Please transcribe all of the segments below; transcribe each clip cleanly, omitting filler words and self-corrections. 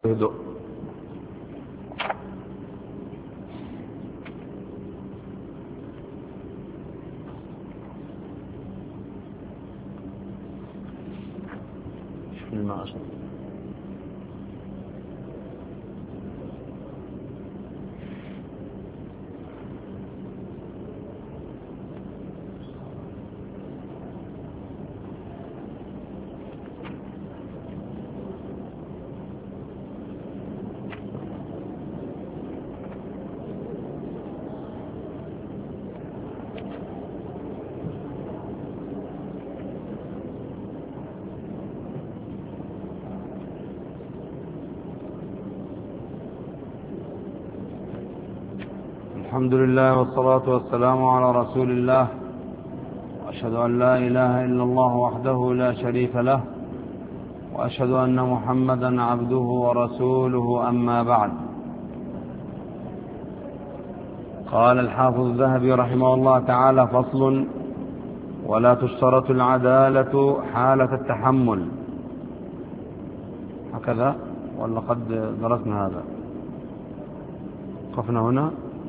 هدوء. شوف الماء أصلا. الحمد لله والصلاة والسلام على رسول الله، وأشهد أن لا إله إلا الله وحده لا شريك له، وأشهد أن محمدا عبده ورسوله، أما بعد. قال الحافظ الذهبي رحمه الله تعالى: فصل: ولا تشترط العدالة حالة التحمل. هكذا ولا قد درسنا هذا؟ قفنا هنا.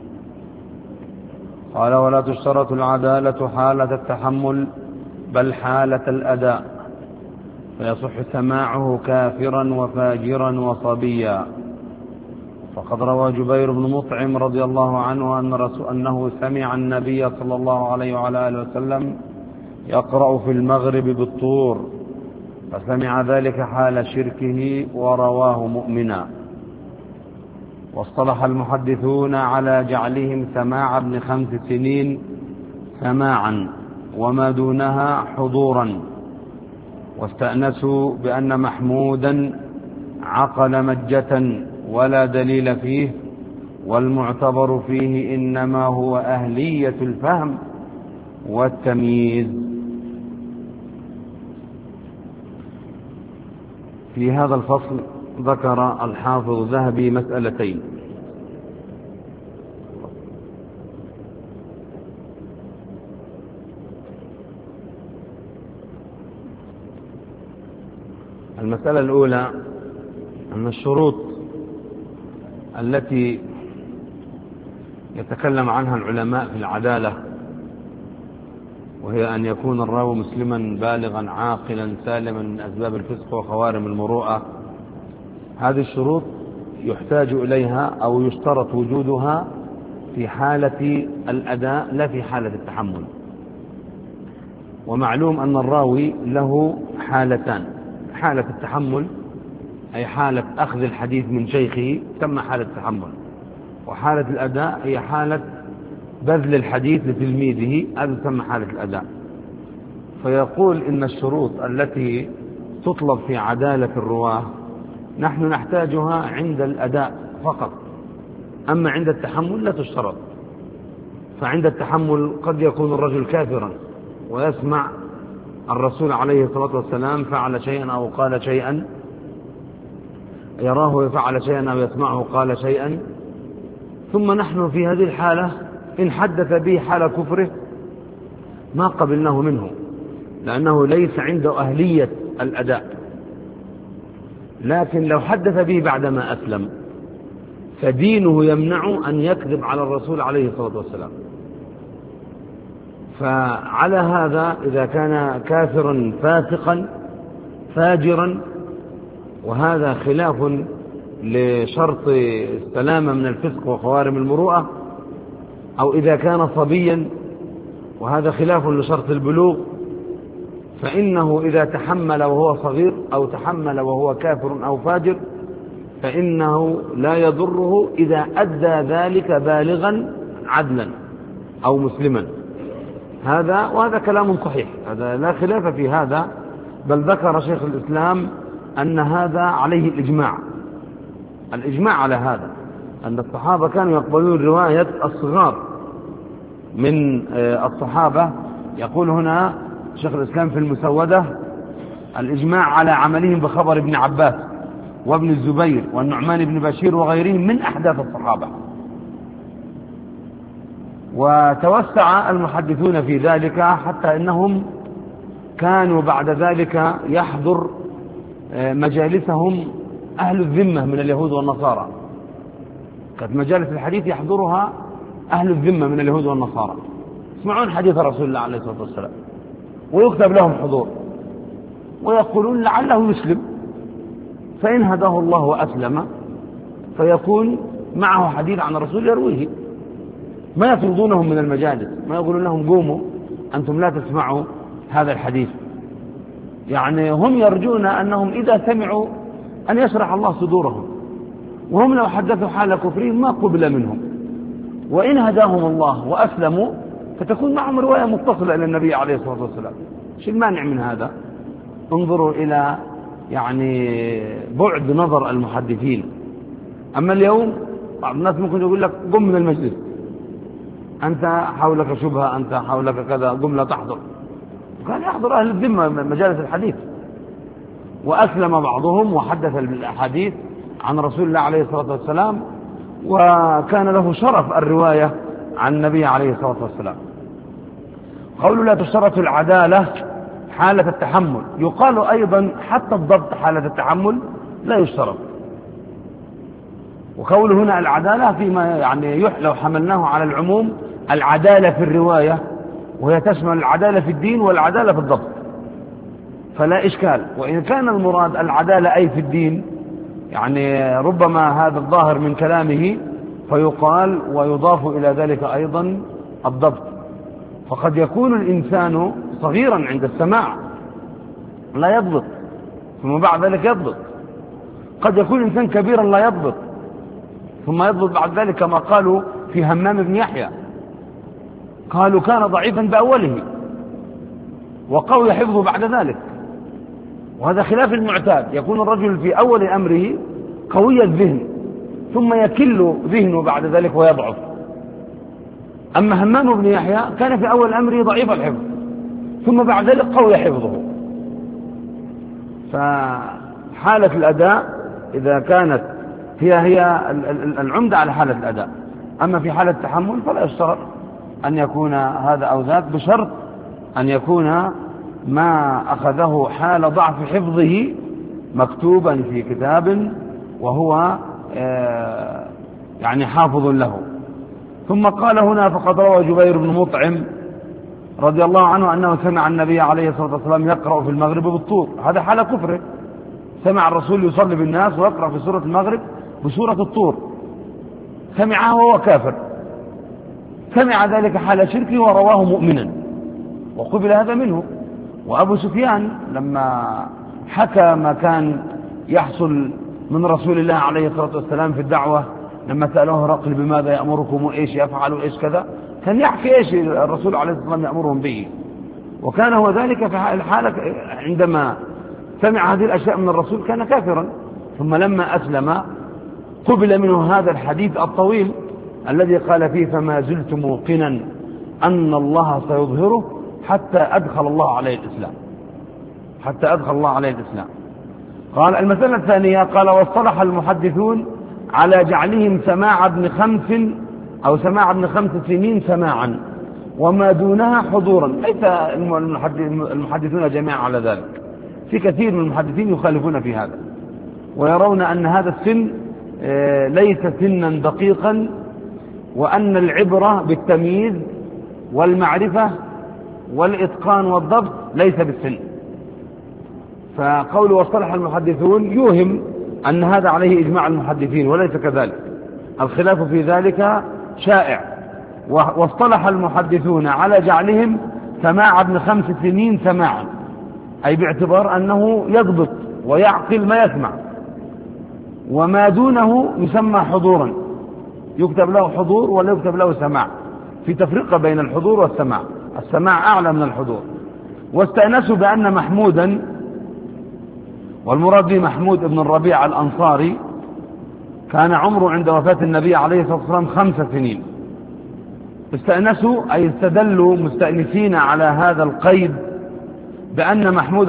قال: ولا تشترط العدالة حالة التحمل بل حالة الأداء، فيصح سماعه كافرا وفاجرا وصبيا. فقد روى جبير بن مطعم رضي الله عنه أنه سمع النبي صلى الله عليه وعلى آله وسلم يقرأ في المغرب بالطور، فسمع ذلك حال شركه ورواه مؤمنا. واصطلح المحدثون على جعلهم سماع ابن 5 سنين سماعا وما دونها حضورا، واستأنسوا بأن محمودا عقل مجة ولا دليل فيه، والمعتبر فيه إنما هو أهلية الفهم والتمييز. في هذا الفصل ذكر الحافظ الذهبي مسألتين: المسألة الأولى أن الشروط التي يتكلم عنها العلماء في العدالة، وهي أن يكون الراوي مسلما بالغا عاقلا سالما من أسباب الفسق وخوارم المروءة، هذه الشروط يحتاج إليها أو يشترط وجودها في حالة الأداء لا في حالة التحمل. ومعلوم أن الراوي له حالتان: حالة التحمل أي حالة أخذ الحديث من شيخه تسمى حالة التحمل، وحالة الأداء هي حالة بذل الحديث لتلميذه، هذا تسمى حالة الأداء. فيقول إن الشروط التي تطلب في عدالة الرواه نحن نحتاجها عند الأداء فقط، أما عند التحمل لا تشترط. فعند التحمل قد يكون الرجل كافرا ويسمع الرسول عليه الصلاة والسلام فعل شيئا أو قال شيئا، يراه يفعل شيئا أو يسمعه قال شيئا، ثم نحن في هذه الحالة إن حدث به حال كفره ما قبلناه منه، لأنه ليس عنده أهلية الأداء. لكن لو حدث به بعدما أسلم فدينه يمنع أن يكذب على الرسول عليه الصلاة والسلام. فعلى هذا إذا كان كافرا فاسقا فاجرا، وهذا خلاف لشرط السلامة من الفسق وخوارم المروءة، أو إذا كان صبيا وهذا خلاف لشرط البلوغ، فإنه إذا تحمل وهو صغير أو تحمل وهو كافر أو فاجر فإنه لا يضره إذا أدى ذلك بالغا عدلا أو مسلما. وهذا كلام صحيح، هذا لا خلاف في هذا، بل ذكر شيخ الإسلام أن هذا عليه الإجماع على هذا، أن الصحابة كانوا يقبلون رواية الصغار من الصحابة. يقول هنا شيخ الإسلام في المسودة: الإجماع على عملهم بخبر ابن عباس وابن الزبير والنعمان بن بشير وغيرهم من أحداث الصحابة. وتوسع المحدثون في ذلك حتى إنهم كانوا بعد ذلك يحضر مجالسهم أهل الذمة من اليهود والنصارى، كانت مجالس الحديث يحضرها أهل الذمة من اليهود والنصارى، يسمعون حديث رسول الله عليه الصلاة والسلام ويكتب لهم حضور، ويقولون لعله يسلم، فإن هداه الله وأسلم فيكون معه حديث عن الرسول يرويه. ما يطردونهم من المجالس، ما يقولون لهم قوموا أنتم لا تسمعوا هذا الحديث. يعني هم يرجون أنهم إذا سمعوا أن يشرح الله صدورهم، وهم لو حدثوا حال كفرهم ما قبل منهم، وإن هداهم الله وأسلموا فتكون معهم رواية متصلة إلى النبي عليه الصلاة والسلام. شو المانع من هذا؟ انظروا إلى يعني بعد نظر المحدثين. أما اليوم بعض الناس ممكن يقول لك قم من المجلس، أنت حولك شبهة، أنت حولك كذا، قم لا تحضر. وكان يحضر أهل الذمة مجالس الحديث، وأسلم بعضهم وحدث الحديث عن رسول الله عليه الصلاة والسلام، وكان له شرف الرواية عن النبي عليه الصلاة والسلام. قولوا لا تشترط العدالة حالة التحمل، يقال أيضا حتى الضبط حالة التحمل لا يشترط. وقول هنا العدالة فيما يعني لو حملناه على العموم العدالة في الرواية، وهي تشمل العدالة في الدين والعدالة في الضبط، فلا إشكال. وإن كان المراد العدالة أي في الدين، يعني ربما هذا الظاهر من كلامه فيقال ويضاف إلى ذلك أيضا الضبط. فقد يكون الإنسان صغيرا عند السماع لا يضبط، ثم بعد ذلك يضبط. قد يكون الإنسان كبيرا لا يضبط، ثم يضبط بعد ذلك، كما قالوا في همام بن يحيى، قالوا كان ضعيفا بأوله وقوي حفظه بعد ذلك. وهذا خلاف المعتاد، يكون الرجل في أول أمره قوي الذهن ثم يكل ذهنه بعد ذلك ويضعف. أما همام بن يحيى كان في أول أمره ضعيف الحفظ ثم بعد ذلك قوي حفظه. فحالة الأداء إذا كانت هي العمدة على حالة الأداء، أما في حالة التحمل فلا يشترط أن يكون هذا أو ذاك، بشرط أن يكون ما أخذه حال ضعف حفظه مكتوبا في كتاب وهو يعني حافظ له. ثم قال هنا فقد روى جبير بن مطعم رضي الله عنه أنه سمع النبي عليه الصلاة والسلام يقرأ في المغرب بالطور. هذا حال كفره، سمع الرسول يصلي بالناس ويقرأ في سورة المغرب بسورة الطور، سمعه وهو كافر، سمع ذلك حال شركه ورواه مؤمنا وقبل هذا منه. وأبو سفيان لما حكى ما كان يحصل من رسول الله عليه الصلاة والسلام في الدعوة، لما سألوه هرقل بماذا يأمركم وإيش يفعل وإيش كذا، كان يحكي إيش الرسول عليه الصلاة والسلام يأمرهم به. وكان هو ذلك في الحالة عندما سمع هذه الأشياء من الرسول كان كافرا، ثم لما أسلم قبل منه هذا الحديث الطويل الذي قال فيه فما زلت موقنا أن الله سيظهره حتى أدخل الله عليه الإسلام، حتى أدخل الله عليه الإسلام. قال المسألة الثانية، قال واصطلح المحدثون على جعلهم سماع ابن 5 أو سماع ابن 5 سنين سماعا وما دونها حضورا. ليس المحدثون جميعا على ذلك، في كثير من المحدثين يخالفون في هذا ويرون أن هذا السن ليس سنا دقيقا، وأن العبرة بالتمييز والمعرفة والإتقان والضبط ليس بالسن. فقول واصطلح المحدثون يوهم أن هذا عليه إجماع المحدثين، وليس كذلك، الخلاف في ذلك شائع. واصطلح المحدثون على جعلهم سماع ابن 5 سنين سماعا، أي باعتبار أنه يضبط ويعقل ما يسمع، وما دونه يسمى حضورا، يكتب له حضور ولا يكتب له سماع، في تفرقة بين الحضور والسماع، السماع أعلى من الحضور. واستأنسوا بأن محمودا، والمراد به محمود بن الربيع الأنصاري، كان عمره عند وفاة النبي عليه الصلاة والسلام 5 سنين. استأنسوا أي استدلوا مستأنسين على هذا القيد بأن محمود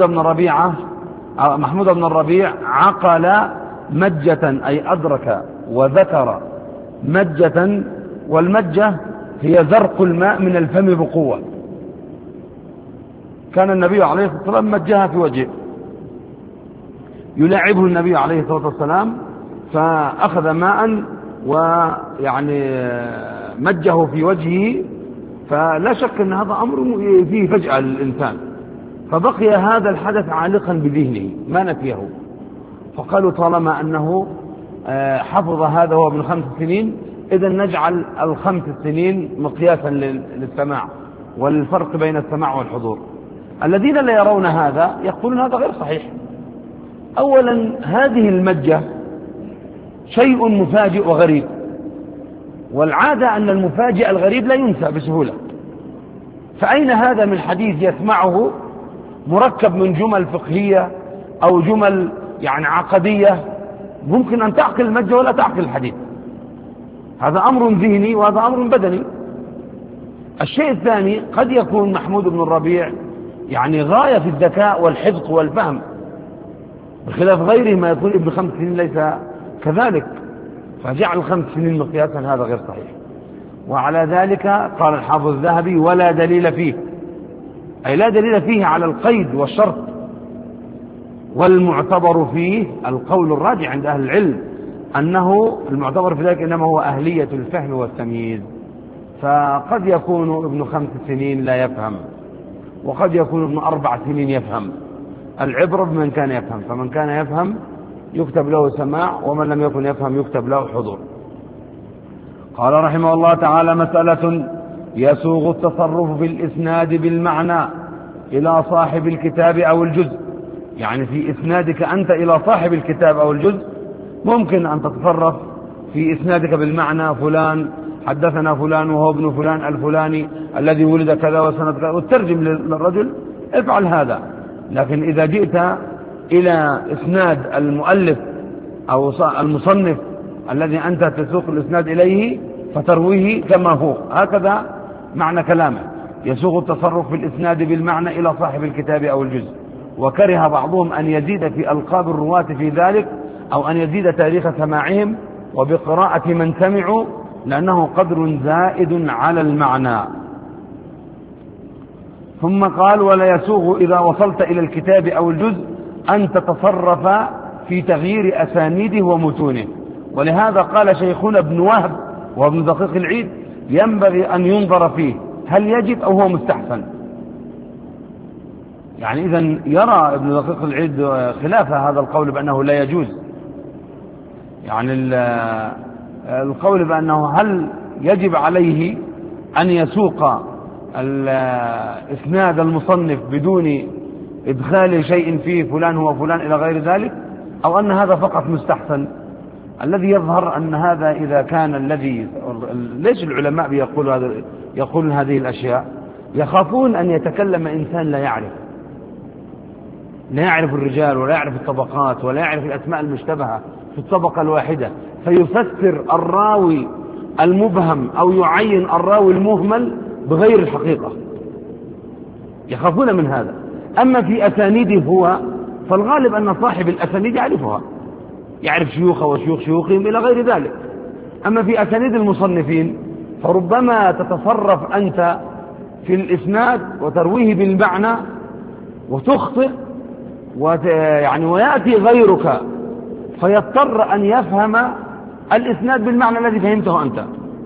بن الربيع عقل مجة، أي أدرك وذكر مجة، والمجة هي زرق الماء من الفم بقوة. كان النبي عليه الصلاة والسلام مجها في وجهه، يلاعبه النبي عليه الصلاة والسلام، فأخذ ماء ويعني مجه في وجهه، فلا شك أن هذا أمر فيه فجأة للإنسان، فبقي هذا الحدث عالقا بذهنه ما نسيه. فقالوا طالما أنه حفظ هذا وهو ابن 5 سنين، إذا نجعل ال5 سنين مقياسا للسماع والفرق بين السماع والحضور. الذين لا يرون هذا يقولون هذا غير صحيح. أولا هذه المجة شيء مفاجئ وغريب، والعادة أن المفاجئ الغريب لا ينسى بسهولة، فأين هذا من حديث يسمعه مركب من جمل فقهية أو جمل يعني عقدية ممكن أن تعقل المجة ولا تعقل الحديث؟ هذا أمر ذهني وهذا أمر بدني. الشيء الثاني، قد يكون محمود بن الربيع يعني غاية في الذكاء والحفظ والفهم، بخلاف غيره ما يكون ابن 5 سنين ليس كذلك، فجعل 5 سنين مقياسا هذا غير صحيح. وعلى ذلك قال الحافظ الذهبي: ولا دليل فيه، أي لا دليل فيه على القيد والشرط، والمعتبر فيه القول الراجع عند أهل العلم أنه المعتبر في ذلك إنما هو أهلية الفهم والتمييز، فقد يكون ابن 5 سنين لا يفهم، وقد يكون ابن 4 سنين يفهم. العبرة بمن كان يفهم، فمن كان يفهم يكتب له سماع، ومن لم يكن يفهم يكتب له حضور. قال رحمه الله تعالى: مسألة يسوغ التصرف في الإسناد بالمعنى إلى صاحب الكتاب أو الجزء، يعني في إسنادك أنت إلى صاحب الكتاب أو الجزء ممكن أن تتصرف في إسنادك بالمعنى: فلان حدثنا فلان وهو ابن فلان الفلاني الذي ولد كذا وسنة كذا، وتترجم للرجل افعل هذا. لكن إذا جئت إلى إسناد المؤلف أو المصنف الذي أنت تسوق الإسناد إليه فترويه كما هو، هكذا معنى كلامه: يسوغ التصرف في الإسناد بالمعنى إلى صاحب الكتاب أو الجزء. وكره بعضهم أن يزيد في ألقاب الرواة في ذلك، أو أن يزيد تاريخ سماعهم وبقراءة من سمعوا، لأنه قدر زائد على المعنى. ثم قال: ولا يسوغ إذا وصلت إلى الكتاب أو الجزء أن تتصرف في تغيير أسانيده ومتونه. ولهذا قال شيخنا ابن وهب وابن دقيق العيد: ينبغي أن ينظر فيه هل يجب أو هو مستحسن. يعني إذن يرى ابن دقيق العيد خلاف هذا القول بأنه لا يجوز، يعني القول بأنه هل يجب عليه أن يسوق إسناد المصنف بدون إدخال شيء فيه فلان هو فلان إلى غير ذلك، أو أن هذا فقط مستحسن. الذي يظهر أن هذا إذا كان الذي ليش العلماء يقولون هذه الأشياء؟ يخافون أن يتكلم إنسان لا يعرف الرجال ولا يعرف الطبقات ولا يعرف الأسماء المشتبهة في الطبقة الواحدة، فيفسر الراوي المبهم أو يعين الراوي المهمل بغير الحقيقة، يخافون من هذا. أما في أسانيده هو فالغالب أن صاحب الأسانيد يعرفها، يعرف شيوخه وشيوخ شيوخهم إلى غير ذلك. أما في أسانيد المصنفين فربما تتصرف أنت في الإسناد وترويه بالمعنى وتخطئ ويأتي غيرك فيضطر أن يفهم الإسناد بالمعنى الذي فهمته أنت،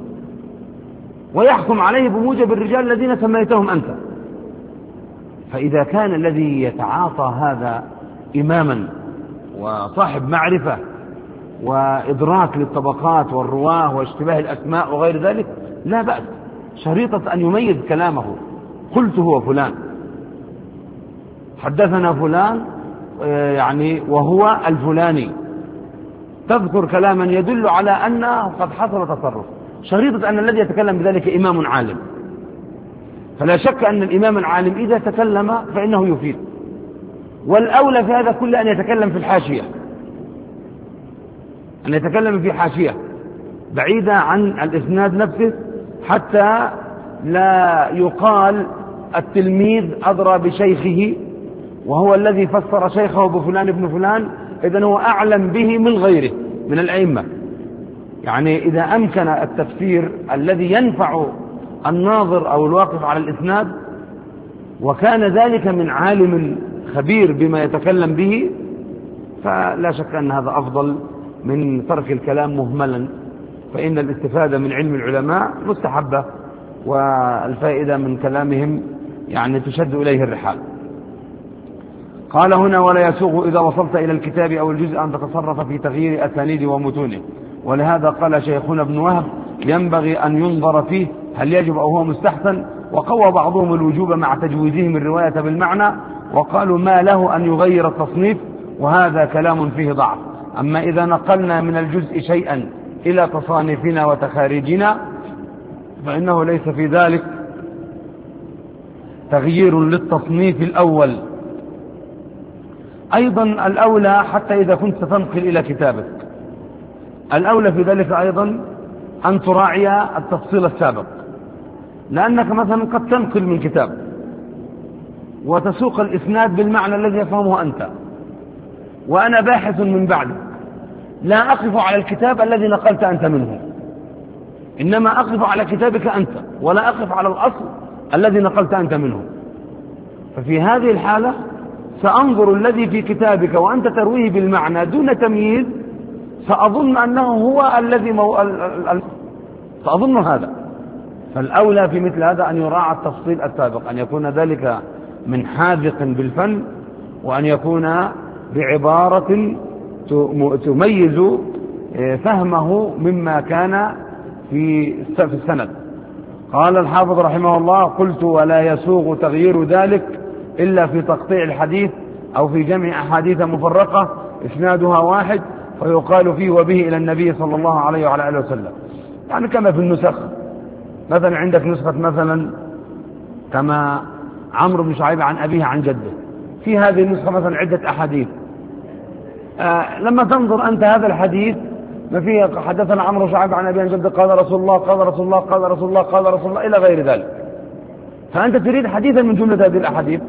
ويحكم عليه بموجب الرجال الذين سميتهم أنت. فإذا كان الذي يتعاطى هذا إماما وصاحب معرفة وإدراك للطبقات والرواه واشتباه الأسماء وغير ذلك، لا بأس، شريطة أن يميز كلامه: قلت هو فلان، حدثنا فلان يعني وهو الفلاني، تذكر كلاما يدل على أنه قد حصل تصرف، شريطة أن الذي يتكلم بذلك إمام عالم. فلا شك أن الإمام العالم إذا تكلم فإنه يفيد، والأولى في هذا كله أن يتكلم في الحاشية، أن يتكلم في حاشية بعيدة عن الإسناد نفسه، حتى لا يقال التلميذ أدرى بشيخه وهو الذي فسر شيخه بفلان ابن فلان، إذن هو أعلم به من غيره من الأئمة. يعني إذا أمكن التفسير الذي ينفع الناظر أو الواقف على الإسناد وكان ذلك من عالم خبير بما يتكلم به، فلا شك أن هذا أفضل من ترك الكلام مهملا، فإن الاستفادة من علم العلماء مستحبة، والفائدة من كلامهم يعني تشد إليه الرحال. قال هنا: ولا يسوغ إذا وصلت إلى الكتاب أو الجزء أن تتصرف في تغيير أسانيد ومتونه. ولهذا قال شيخنا ابن وهب: ينبغي أن ينظر فيه هل يجب أو هو مستحسن. وقوى بعضهم الوجوب مع تجويزهم الرواية بالمعنى، وقالوا ما له أن يغير التصنيف، وهذا كلام فيه ضعف. أما إذا نقلنا من الجزء شيئا إلى تصانيفنا وتخاريجنا فإنه ليس في ذلك تغيير للتصنيف الأول. أيضا الأولى حتى إذا كنت ستنقل إلى كتابك، الأولى في ذلك أيضا أن تراعي التفصيل السابق، لأنك مثلا قد تنقل من كتاب وتسوق الإسناد بالمعنى الذي يفهمه أنت، وأنا باحث من بعدك لا أقف على الكتاب الذي نقلت أنت منه، إنما أقف على كتابك أنت، ولا أقف على الأصل الذي نقلت أنت منه. ففي هذه الحالة سأنظر الذي في كتابك وأنت ترويه بالمعنى دون تمييز، سأظن أنه هو الذي سأظن هذا. فالأولى في مثل هذا أن يراعى التفصيل السابق، أن يكون ذلك من حاذق بالفن، وأن يكون بعبارة تميز فهمه مما كان في السند. قال الحافظ رحمه الله: قلت: ولا يسوغ تغيير ذلك إلا في تقطيع الحديث أو في جمع أحاديث مفرقة إسنادها واحد فيقال فيه وبه إلى النبي صلى الله عليه وعلى آله وسلم. يعني كما في النسخ، مثلا عندك نسخة مثلا كما عمرو بن شعيب عن أبيه عن جده، في هذه النسخة مثلا عدة أحاديث، لما تنظر أنت هذا الحديث ما فيه حدثنا عمرو بن شعيب عن أبيه عن جده قال رسول الله قال رسول الله قال رسول الله قال رسول الله إلى غير ذلك، فأنت تريد حديثا من جملة هذه الأحاديث،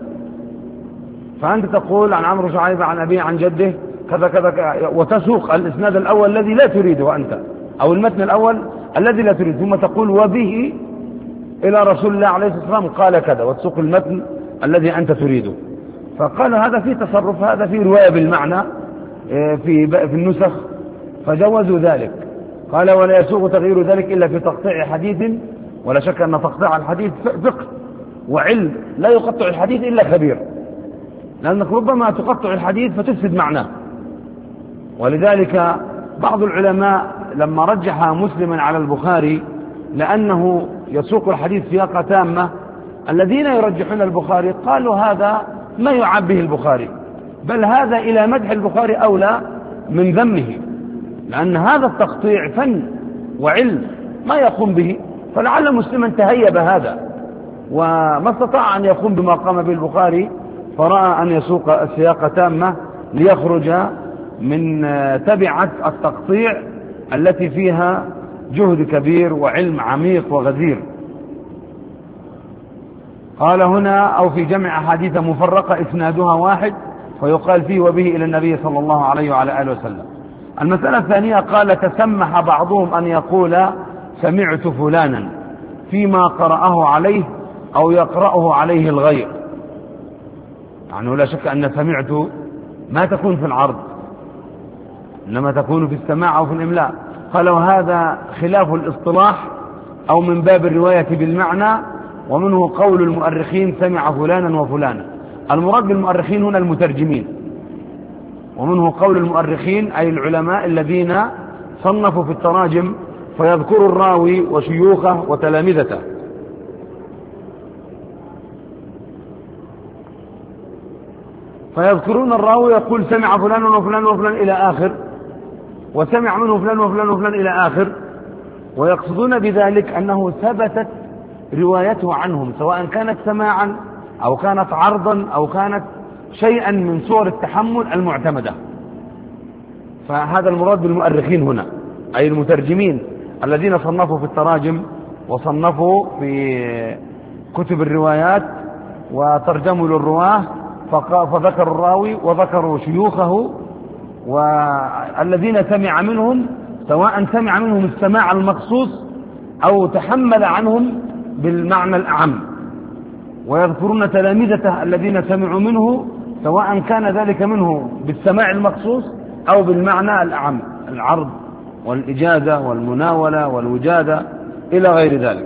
فأنت تقول عن عمرو بن شعيب عن أبيه عن جده كذا كذا، وتسوق الإسناد الأول الذي لا تريده أنت، أو المتن الأول الذي لا تريده، ثم تقول وبه إلى رسول الله عليه الصلاة والسلام قال كذا، وتسوق المتن الذي أنت تريده. فقال هذا في تصرف، هذا في رواية بالمعنى في النسخ، فجوزوا ذلك. قال: ولا يسوغ تغيير ذلك إلا في تقطيع حديث. ولا شك أن تقطيع الحديث فقه وعلم، لا يقطع الحديث إلا خبير، لأنك ربما تقطع الحديث فتفسد معناه. ولذلك بعض العلماء لما رجح مسلما على البخاري لأنه يسوق الحديث سياقة تامة، الذين يرجحون البخاري قالوا هذا ما يعاب به البخاري، بل هذا إلى مدح البخاري أولى من ذمه، لأن هذا التقطيع فن وعلم ما يقوم به، فلعل مسلما تهيب هذا وما استطاع أن يقوم بما قام به البخاري، فرأى أن يسوق السياقة تامة ليخرج من تبعة التقطيع التي فيها جهد كبير وعلم عميق وغزير. قال هنا: أو في جمع أحاديث مفرقة إسنادها واحد فيقال فيه وبه إلى النبي صلى الله عليه وعلى آله وسلم. المسألة الثانية: قال: تسمح بعضهم أن يقول سمعت فلانا فيما قرأه عليه أو يقرأه عليه الغير. يعني لا شك أن سمعت ما تكون في العرض، إنما تكون في السماع أو في الإملاء. قال: وهذا خلاف الاصطلاح أو من باب الرواية بالمعنى، ومنه قول المؤرخين سمع فلانا وفلانا. المراد بالمؤرخين هنا المترجمين، ومنه قول المؤرخين أي العلماء الذين صنفوا في التراجم فيذكروا الراوي وشيوخه وتلامذته. فيذكرون الراوي يقول سمع فلان وفلان وفلان إلى آخر، وسمع منه فلان وفلان وفلان إلى آخر، ويقصدون بذلك أنه ثبتت روايته عنهم، سواء كانت سماعا أو كانت عرضا أو كانت شيئا من صور التحمل المعتمدة. فهذا المراد بالمؤرخين هنا أي المترجمين الذين صنفوا في التراجم وصنفوا في كتب الروايات وترجموا للرواه، فذكروا الراوي وذكروا شيوخه والذين سمع منهم، سواء سمع منهم السماع المخصوص أو تحمل عنهم بالمعنى الأعم. ويذكرون تلامذته الذين سمعوا منه سواء كان ذلك منه بالسماع المخصوص أو بالمعنى الأعم، العرض والإجازة والمناولة والوجادة إلى غير ذلك.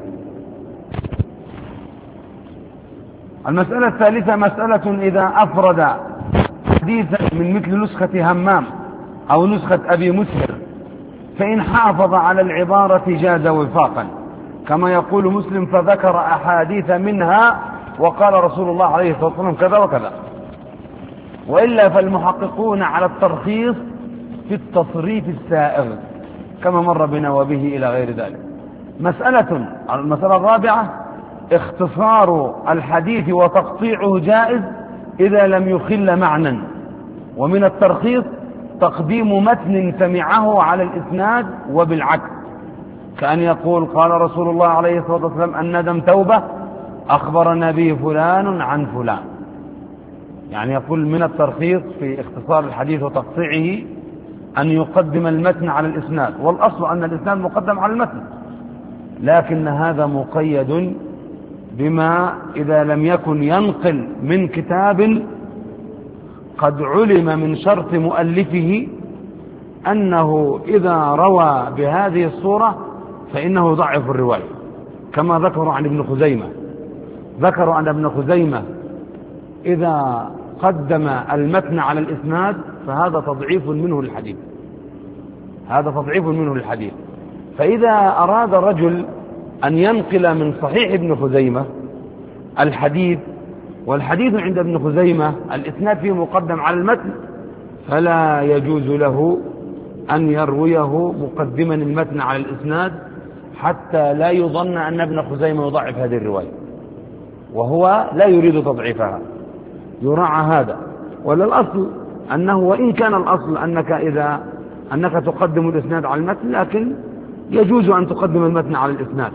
المسألة الثالثة مسألة إذا أفرد حديثا من مثل نسخة همام أو نسخة أبي مسهر، فإن حافظ على العبارة جاز وفاقا، كما يقول مسلم فذكر أحاديث منها وقال رسول الله عليه الصلاة والسلام كذا وكذا. وإلا فالمحققون على الترخيص في التصريف السائغ كما مر بنا وبه إلى غير ذلك. المسألة الرابعة اختصار الحديث وتقطيعه جائز إذا لم يخل معنى. ومن الترخيص تقديم متن سمعه على الإسناد وبالعكس، كأن يقول قال رسول الله عليه الصلاة والسلام الندم توبة، أخبرنا به فلان عن فلان. يعني يقول من الترخيص في اختصار الحديث وتقطيعه أن يقدم المتن على الإسناد، والأصل أن الإسناد مقدم على المتن، لكن هذا مقيد بما إذا لم يكن ينقل من كتاب قد علم من شرط مؤلفه أنه إذا روى بهذه الصورة فإنه يضعف الرواية، كما ذكروا عن ابن خزيمة. ذكروا أن ابن خزيمة إذا قدم المتن على الإسناد فهذا تضعيف منه للحديث، هذا تضعيف منه للحديث. فإذا أراد رجل أن ينقل من صحيح ابن خزيمة الحديث، والحديث عند ابن خزيمة الإسناد فيه مقدم على المتن، فلا يجوز له أن يرويه مقدما المتن على الإسناد حتى لا يظن أن ابن خزيمة يضعف هذه الرواية، وهو لا يريد تضعيفها، يراعى هذا. ولا الأصل أنه وإن كان الأصل أنك تقدم الإسناد على المتن، لكن يجوز أن تقدم المتن على الإسناد،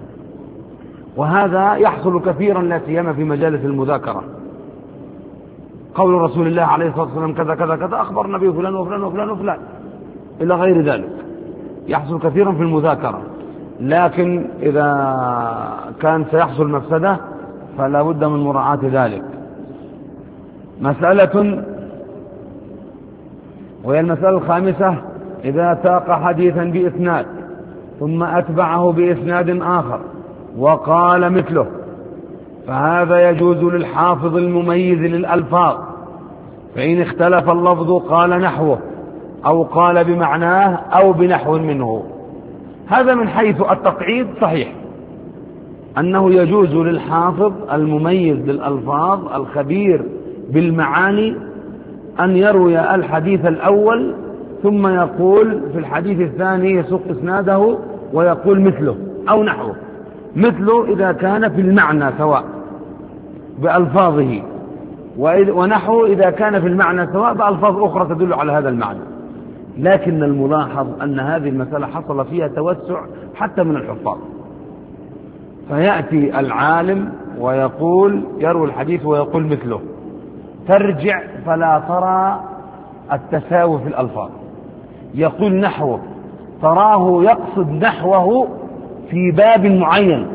وهذا يحصل كثيرا لا سيما في مجالس المذاكرة. قول رسول الله عليه الصلاة والسلام كذا كذا كذا، أخبر النبي فلان وفلان وفلان وفلان إلى غير ذلك، يحصل كثيرا في المذاكرة. لكن إذا كان سيحصل مفسدة فلا بد من مراعاة ذلك. مسألة، وهي المسألة الخامسة، إذا ساق حديثا بإسناد ثم أتبعه بإسناد آخر وقال مثله، فهذا يجوز للحافظ المميز للألفاظ، فإن اختلف اللفظ قال نحوه أو قال بمعناه أو بنحو منه. هذا من حيث التقعيد صحيح أنه يجوز للحافظ المميز للألفاظ الخبير بالمعاني أن يروي الحديث الأول ثم يقول في الحديث الثاني يسوق إسناده ويقول مثله أو نحوه. مثله إذا كان في المعنى سواء بألفاظه، ونحوه إذا كان في المعنى سواء بألفاظ أخرى تدل على هذا المعنى. لكن الملاحظ أن هذه المسألة حصل فيها توسع حتى من الحفاظ، فيأتي العالم ويقول يروي الحديث ويقول مثله، ترجع فلا ترى التساوي في الألفاظ. يقول نحوه، تراه يقصد نحوه في باب معين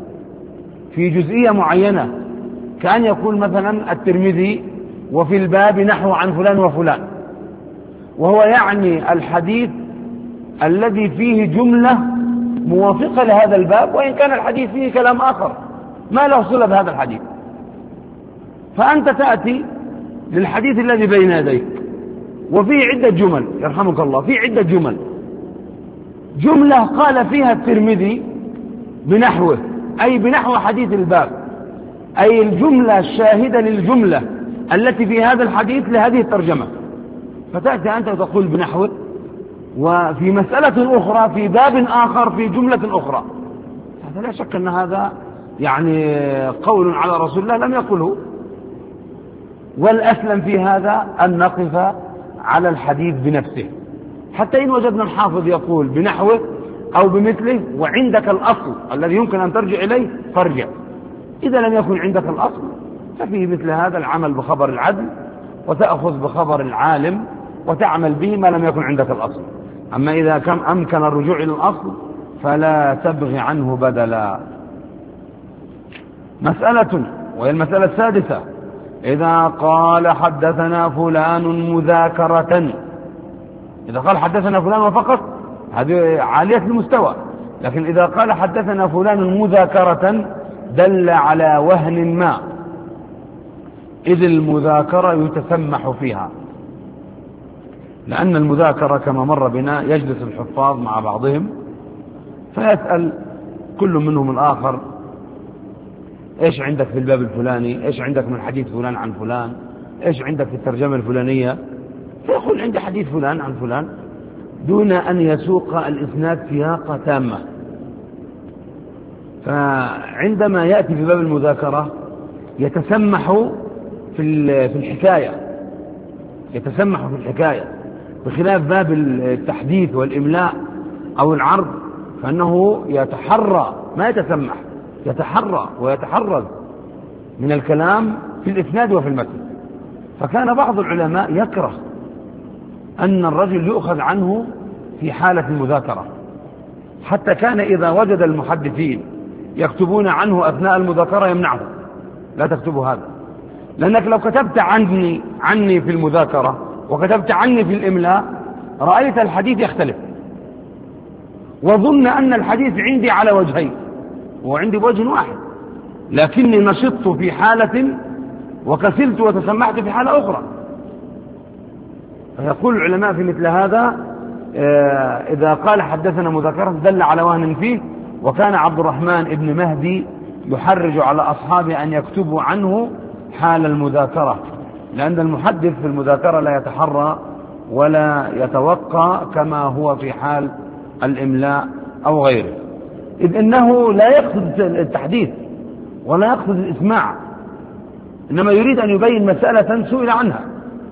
في جزئية معينة، كأن يقول مثلا الترمذي وفي الباب نحو عن فلان وفلان، وهو يعني الحديث الذي فيه جملة موافقة لهذا الباب، وإن كان الحديث فيه كلام آخر ما له صلة بهذا الحديث. فأنت تأتي للحديث الذي بين يديك وفيه عدة جمل، يرحمك الله، فيه عدة جمل، جملة قال فيها الترمذي بنحوه أي بنحو حديث الباب، أي الجملة الشاهدة للجملة التي في هذا الحديث لهذه الترجمة، فتأتي أنت وتقول بنحوه، وفي مسألة أخرى في باب آخر في جملة أخرى. هذا لا شك أن هذا يعني قول على رسول الله لم يقله. والأسلم في هذا أن نقف على الحديث بنفسه، حتى إن وجدنا الحافظ يقول بنحوه أو بمثله وعندك الأصل الذي يمكن أن ترجع إليه فارجع. إذا لم يكن عندك الأصل ففي مثل هذا العمل بخبر العدل، وتأخذ بخبر العالم وتعمل به ما لم يكن عندك الأصل. أما إذا كان أمكن الرجوع إلى الأصل فلا تبغي عنه بدلا. مسألة، وهي المسألة السادسة، إذا قال حدثنا فلان مذاكرة، إذا قال حدثنا فلان فقط هذه عالية المستوى، لكن إذا قال حدثنا فلان مذاكرة دل على وهن ما، إذ المذاكرة يتسمح فيها، لأن المذاكرة كما مر بنا يجلس الحفاظ مع بعضهم فيسأل كل منهم الآخر إيش عندك في الباب الفلاني، إيش عندك من حديث فلان عن فلان، إيش عندك في الترجمة الفلانية، فيقول عندي حديث فلان عن فلان دون أن يسوق الإسناد سياقة تامة. فعندما يأتي في باب المذاكرة يتسمح في الحكاية، يتسمح في الحكاية، بخلاف باب التحديث والإملاء أو العرض فأنه يتحرى، ما يتسمح، يتحرى ويتحرز من الكلام في الإسناد وفي المتن. فكان بعض العلماء يكره أن الرجل يؤخذ عنه في حالة المذاكرة، حتى كان إذا وجد المحدثين يكتبون عنه أثناء المذاكرة يمنعه، لا تكتبوا هذا، لأنك لو كتبت عني في المذاكرة وكتبت عني في الإملاء رأيت الحديث يختلف، وظن أن الحديث عندي على وجهين وعندي بوجه واحد، لكني نشطت في حالة وكسلت وتسمحت في حالة أخرى. فيقول العلماء في مثل هذا إذا قال حدثنا مذاكرة دل على وهن فيه. وكان عبد الرحمن ابن مهدي يحرج على أصحابه أن يكتبوا عنه حال المذاكرة، لأن المحدث في المذاكرة لا يتحرى ولا يتوقع كما هو في حال الإملاء أو غيره، إذ إنه لا يقصد التحديث ولا يقصد الإسماع، إنما يريد أن يبين مسألة سئل عنها.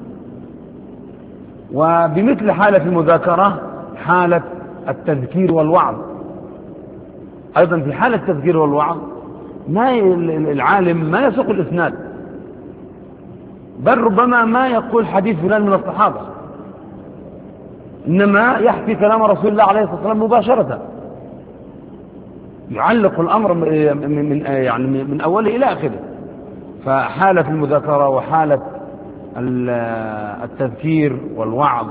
وبمثل حالة المذاكرة حالة التذكير والوعظ أيضا. في حالة التذكير والوعظ العالم ما يسوق الإسناد، بل ربما ما يقول حديث فلان من الصحابة، إنما يحكي كلام رسول الله عليه الصلاة والسلام مباشرة، يعلق الأمر من أوله إلى آخره. فحالة المذاكرة وحالة التذكير والوعظ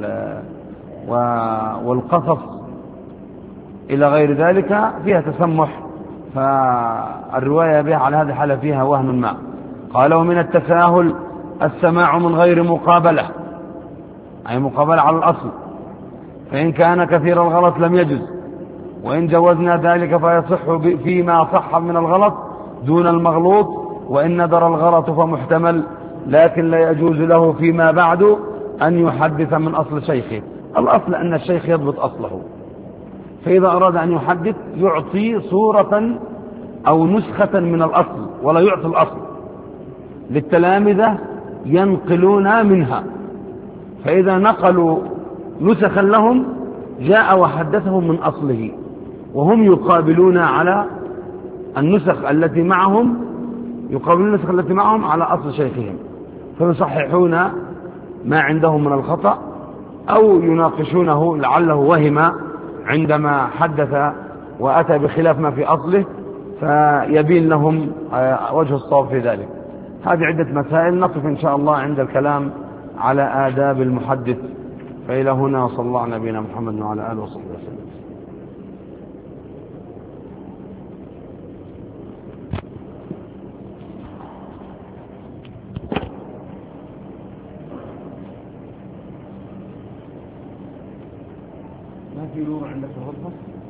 والقصص إلى غير ذلك فيها تسمح، فالرواية بها على هذه الحالة فيها وهن ما. قال ومن التساهل السماع من غير مقابلة، أي مقابلة على الأصل، فإن كان كثير الغلط لم يجز، وإن جوزنا ذلك فيصح فيما صح من الغلط دون المغلوط، وإن ندر الغلط فمحتمل، لكن لا يجوز له فيما بعد أن يحدث من أصل شيخه. الأصل أن الشيخ يضبط أصله، فإذا أراد أن يحدث يعطي صورة أو نسخة من الأصل ولا يعطي الأصل للتلامذة ينقلون منها، فإذا نقلوا نسخا لهم جاء وحدثهم من أصله، وهم يقابلون على النسخ التي معهم، يقابلون النسخ التي معهم على أصل شيخهم، فيصححون ما عندهم من الخطأ أو يناقشونه لعله وهم عندما حدث وأتى بخلاف ما في أصله، فيبين لهم وجه الصواب في ذلك. هذه عدة مسائل، نقف إن شاء الله عند الكلام على آداب المحدث. فإلى هنا، وصلى الله على نبينا محمد وعلى آله وصحبه وسلم. ما في نور عندك في الغرفة؟